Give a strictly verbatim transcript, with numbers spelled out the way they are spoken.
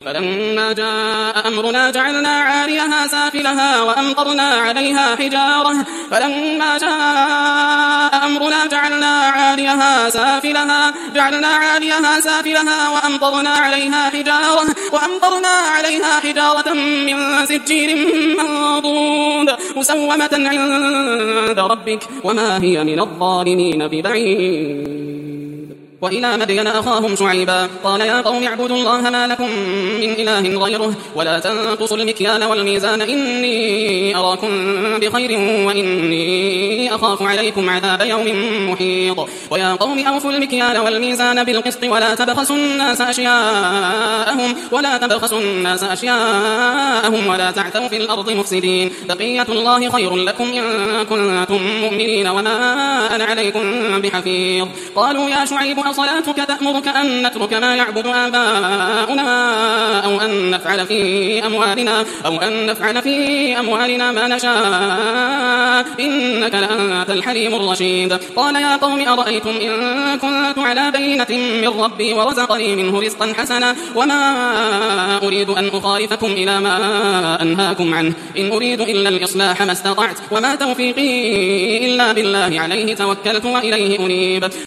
فلما جاء أمرنا جعلنا عاليها سافلها وأمطرنا عليها حجارة فلما جاء أمرنا جعلنا عاليها سافلها جعلنا عاليها سافلها وأمطرنا عليها حجارة وأمطرنا عليها حجارة من سجيل منضود مسومة عند ربك وما هي من الظالمين ببعيد. وإلى مدين أخاهم شعيبا قال يا قوم اعبدوا الله ما لكم من إله غيره ولا تنقصوا المكيال والميزان إني أراكم بخير وإني أخاف عليكم عذاب يوم محيط. ويا قوم أوفوا المكيال والميزان بالقسط ولا تبخسوا الناس أشياءهم ولا تبخسوا الناس أشياءهم ولا تعثوا في الأرض مفسدين بقية الله خير لكم إن كنتم مؤمنين وما أنا عليكم بحفيظ. قالوا يا شعيب صلاتك تأمرك أن نترك ما يعبد آباؤنا أو أن نفعل في أموالنا أو أن نفعل في أموالنا ما نشاء إنك لأنت الحليم الرشيد. قال يا قوم أرأيتم إن كنت على بينة من ربي ورزقني منه رزقا حسنا وما أريد أن أخالفكم إلى ما أنهاكم عنه إن أريد إلا الإصلاح ما استطعت وما توفيقي إلا بالله عليه توكلت وإليه أنيب.